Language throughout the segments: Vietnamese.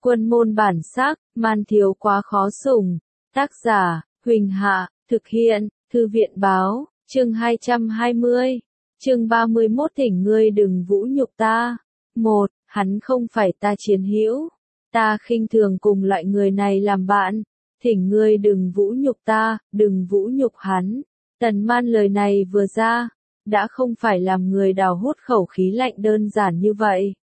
Quân môn bản sắc, man thiếu quá khó sủng. Tác giả, Huỳnh Hạ, thực hiện, Thư viện báo, chương 220, chương 31 thỉnh ngươi đừng vũ nhục ta. 1. Hắn không phải ta chiến hữu. Ta khinh thường cùng loại người này làm bạn. Thỉnh ngươi đừng vũ nhục ta, đừng vũ nhục hắn. Tần Man lời này vừa ra, đã không phải làm người đào hút khẩu khí lạnh đơn giản như vậy.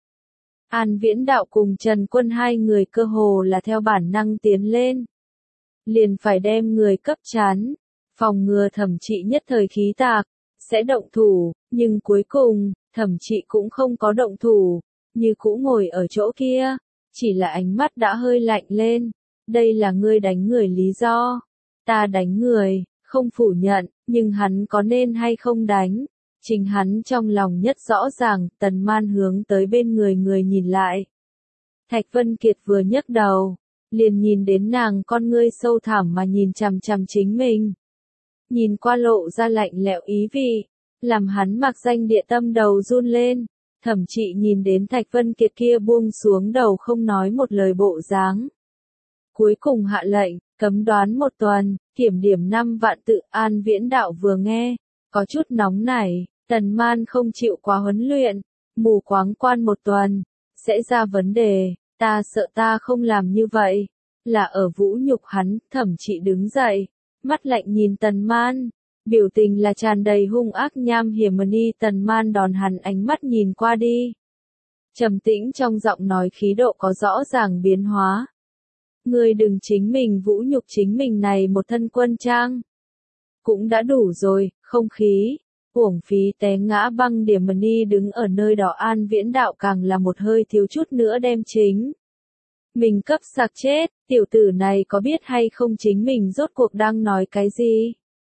An Viễn Đạo cùng Trần Quân hai người cơ hồ là theo bản năng tiến lên. Liền phải đem người cấp chán, phòng ngừa Thẩm Trị nhất thời khí tạc, sẽ động thủ, nhưng cuối cùng, Thẩm Trị cũng không có động thủ, như cũ ngồi ở chỗ kia, chỉ là ánh mắt đã hơi lạnh lên. Đây là ngươi đánh người lý do. Ta đánh người, không phủ nhận, nhưng hắn có nên hay không đánh? Chính hắn trong lòng nhất rõ ràng. Tần Man hướng tới bên người người nhìn lại. Thạch Vân Kiệt vừa nhấc đầu, liền nhìn đến nàng con ngươi sâu thẳm mà nhìn chằm chằm chính mình. Nhìn qua lộ ra lạnh lẽo ý vị, làm hắn mặc danh địa tâm đầu run lên. Thẩm Trị nhìn đến Thạch Vân Kiệt kia buông xuống đầu không nói một lời bộ dáng. Cuối cùng hạ lệnh, cấm đoán 1 tuần, kiểm điểm 5 vạn tự. An Viễn Đạo vừa nghe, có chút nóng nảy. Tần Man không chịu quá huấn luyện, mù quáng quan 1 tuần, sẽ ra vấn đề. Ta sợ ta không làm như vậy, là ở vũ nhục hắn. Thẩm Trị đứng dậy, mắt lạnh nhìn Tần Man, biểu tình là tràn đầy hung ác nham hiểm. Tần Man đòn hắn ánh mắt nhìn qua đi, trầm tĩnh trong giọng nói khí độ có rõ ràng biến hóa. Ngươi đừng chính mình vũ nhục chính mình này một thân quân trang. Cũng đã đủ rồi, không khí, uổng phí té ngã băng điểm. Đứng ở nơi đó An Viễn Đạo càng là một hơi thiếu chút nữa đem chính mình cấp sặc chết. Tiểu tử này có biết hay không chính mình rốt cuộc đang nói cái gì?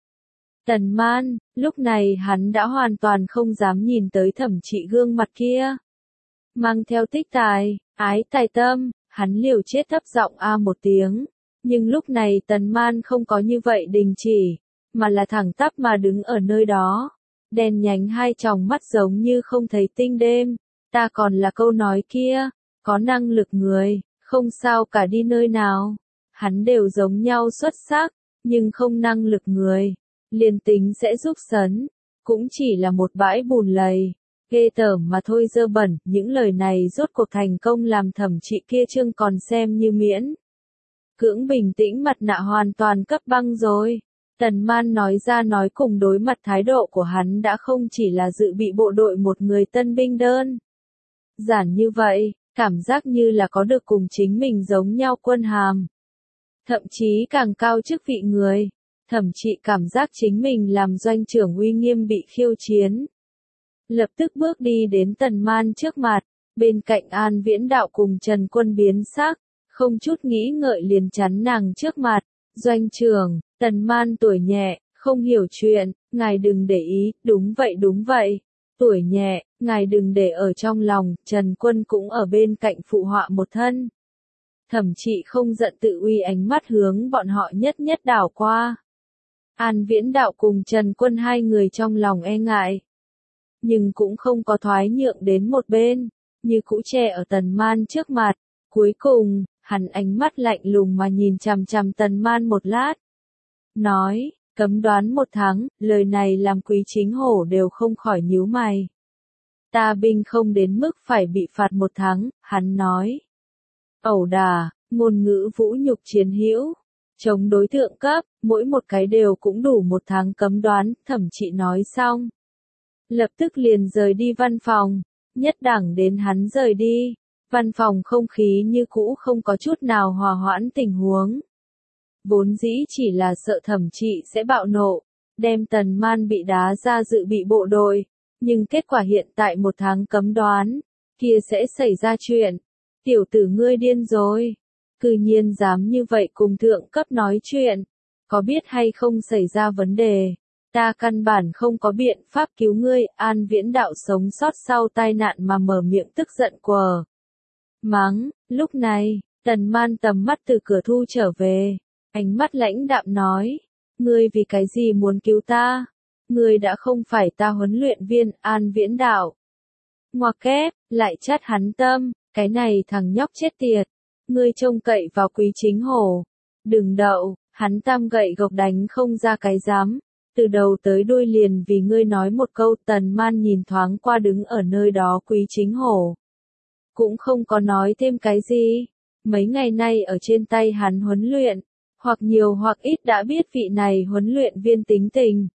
Tần Man, lúc này hắn đã hoàn toàn không dám nhìn tới Thẩm Trị gương mặt kia. Mang theo tích tài, ái tài tâm, hắn liều chết thấp giọng a một tiếng. Nhưng lúc này Tần Man không có như vậy đình chỉ, mà là thẳng tắp mà đứng ở nơi đó. Đen nhánh hai tròng mắt giống như không thấy tinh đêm. Ta còn là câu nói kia, có năng lực người, không sao cả đi nơi nào. Hắn đều giống nhau xuất sắc, nhưng không năng lực người, liền tính sẽ giúp sấn, cũng chỉ là một bãi bùn lầy. Ghê tởm mà thôi, dơ bẩn. Những lời này rốt cuộc thành công làm Thẩm Trị kia trương còn xem như miễn cưỡng bình tĩnh mặt nạ hoàn toàn cấp băng rồi. Tần Man nói ra nói cùng đối mặt thái độ của hắn đã không chỉ là dự bị bộ đội một người tân binh đơn giản như vậy, cảm giác như là có được cùng chính mình giống nhau quân hàm. Thậm chí càng cao chức vị người. Thẩm Trị cảm giác chính mình làm doanh trưởng uy nghiêm bị khiêu chiến. Lập tức bước đi đến Tần Man trước mặt, bên cạnh An Viễn Đạo cùng Trần Quân biến sắc, không chút nghĩ ngợi liền chắn nàng trước mặt. Doanh trưởng, Tần Man tuổi nhẹ, không hiểu chuyện, ngài đừng để ý. Đúng vậy, tuổi nhẹ, ngài đừng để ở trong lòng. Trần Quân cũng ở bên cạnh phụ họa một thân. Thẩm Trị không giận tự uy ánh mắt hướng bọn họ nhất nhất đảo qua. An Viễn Đạo cùng Trần Quân hai người trong lòng e ngại, nhưng cũng không có thoái nhượng đến một bên, như cũ che ở Tần Man trước mặt. Cuối cùng, hắn ánh mắt lạnh lùng mà nhìn chằm chằm Tần Man một lát. Nói, cấm đoán 1 tháng, lời này làm Quý Chính Hổ đều không khỏi nhíu mày. Ta binh không đến mức phải bị phạt 1 tháng, hắn nói. Ẩu đả, ngôn ngữ vũ nhục chiến hữu, chống đối thượng cấp, mỗi một cái đều cũng đủ 1 tháng cấm đoán. Thẩm Trị nói xong, lập tức liền rời đi văn phòng, nhất đẳng đến hắn rời đi. Văn phòng không khí như cũ không có chút nào hòa hoãn tình huống. Vốn dĩ chỉ là sợ Thẩm Trị sẽ bạo nộ, đem Tần Man bị đá ra dự bị bộ đội, nhưng kết quả hiện tại 1 tháng cấm đoán, kia sẽ xảy ra chuyện. Tiểu tử ngươi điên rồi, cư nhiên dám như vậy cùng thượng cấp nói chuyện, có biết hay không xảy ra vấn đề, ta căn bản không có biện pháp cứu ngươi. An Viễn Đạo sống sót sau tai nạn mà mở miệng tức giận quờ mắng. Lúc này, Tần Man tầm mắt từ cửa thu trở về, ánh mắt lãnh đạm nói, ngươi vì cái gì muốn cứu ta? Ngươi đã không phải ta huấn luyện viên. An Viễn Đạo ngoặc kép, lại chát hắn tâm, cái này thằng nhóc chết tiệt, Ngươi trông cậy vào Quý Chính Hổ. Đừng đậu, hắn tam gậy gộc đánh không ra cái dám. Từ đầu tới đuôi liền vì ngươi nói một câu. Tần Man nhìn thoáng qua đứng ở nơi đó Quý Chính Hổ. Cũng không có nói thêm cái gì. Mấy ngày nay ở trên tay hắn huấn luyện, hoặc nhiều hoặc ít đã biết vị này huấn luyện viên tính tình.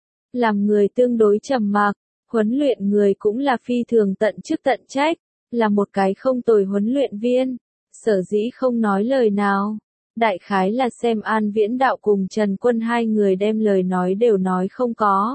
Làm người tương đối trầm mặc, huấn luyện người cũng là phi thường tận chức tận trách, là một cái không tồi huấn luyện viên. Sở dĩ không nói lời nào, đại khái là xem An Viễn Đạo cùng Trần Quân hai người đem lời nói đều nói không có.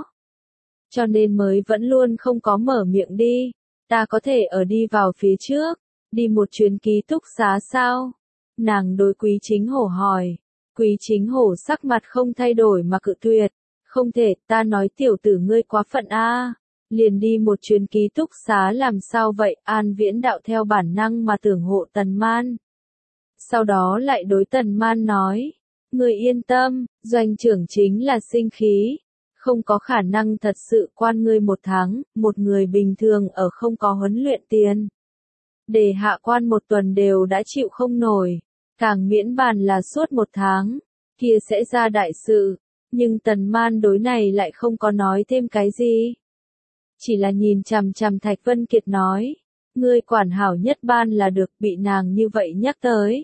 Cho nên mới vẫn luôn không có mở miệng đi. Ta có thể ở đi vào phía trước, đi một chuyến ký túc xá sao? Nàng đối Quý Chính Hổ hỏi. Quý Chính Hổ sắc mặt không thay đổi mà cự tuyệt. Không thể, ta nói tiểu tử ngươi quá phận a. Liền đi một chuyến ký túc xá làm sao vậy? An Viễn Đạo theo bản năng mà tưởng hộ Tần Man. Sau đó lại đối Tần Man nói. Ngươi yên tâm, doanh trưởng chính là sinh khí. Không có khả năng thật sự quan ngươi một tháng, một người bình thường ở không có huấn luyện tiền. Để hạ quan một tuần đều đã chịu không nổi. Càng miễn bàn là suốt một tháng, kia sẽ ra đại sự. Nhưng Tần Man đối này lại không có nói thêm cái gì. Chỉ là nhìn chằm chằm Thạch Vân Kiệt nói. Ngươi quản hảo nhất ban là được, bị nàng như vậy nhắc tới.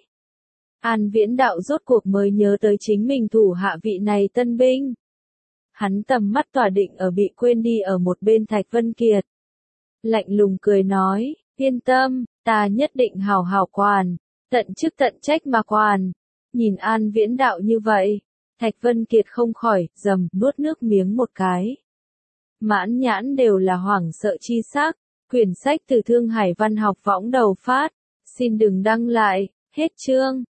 An Viễn Đạo rốt cuộc mới nhớ tới chính mình thủ hạ vị này tân binh. Hắn tầm mắt tỏa định ở bị quên đi ở một bên Thạch Vân Kiệt. Lạnh lùng cười nói, yên tâm, ta nhất định hảo hảo quản, tận chức tận trách mà quản. Nhìn An Viễn Đạo như vậy, Thạch Vân Kiệt không khỏi, nuốt nước miếng một cái. Mãn nhãn đều là hoảng sợ chi sắc, quyển sách từ Thương Hải Văn học võng đầu phát, xin đừng đăng lại, hết chương.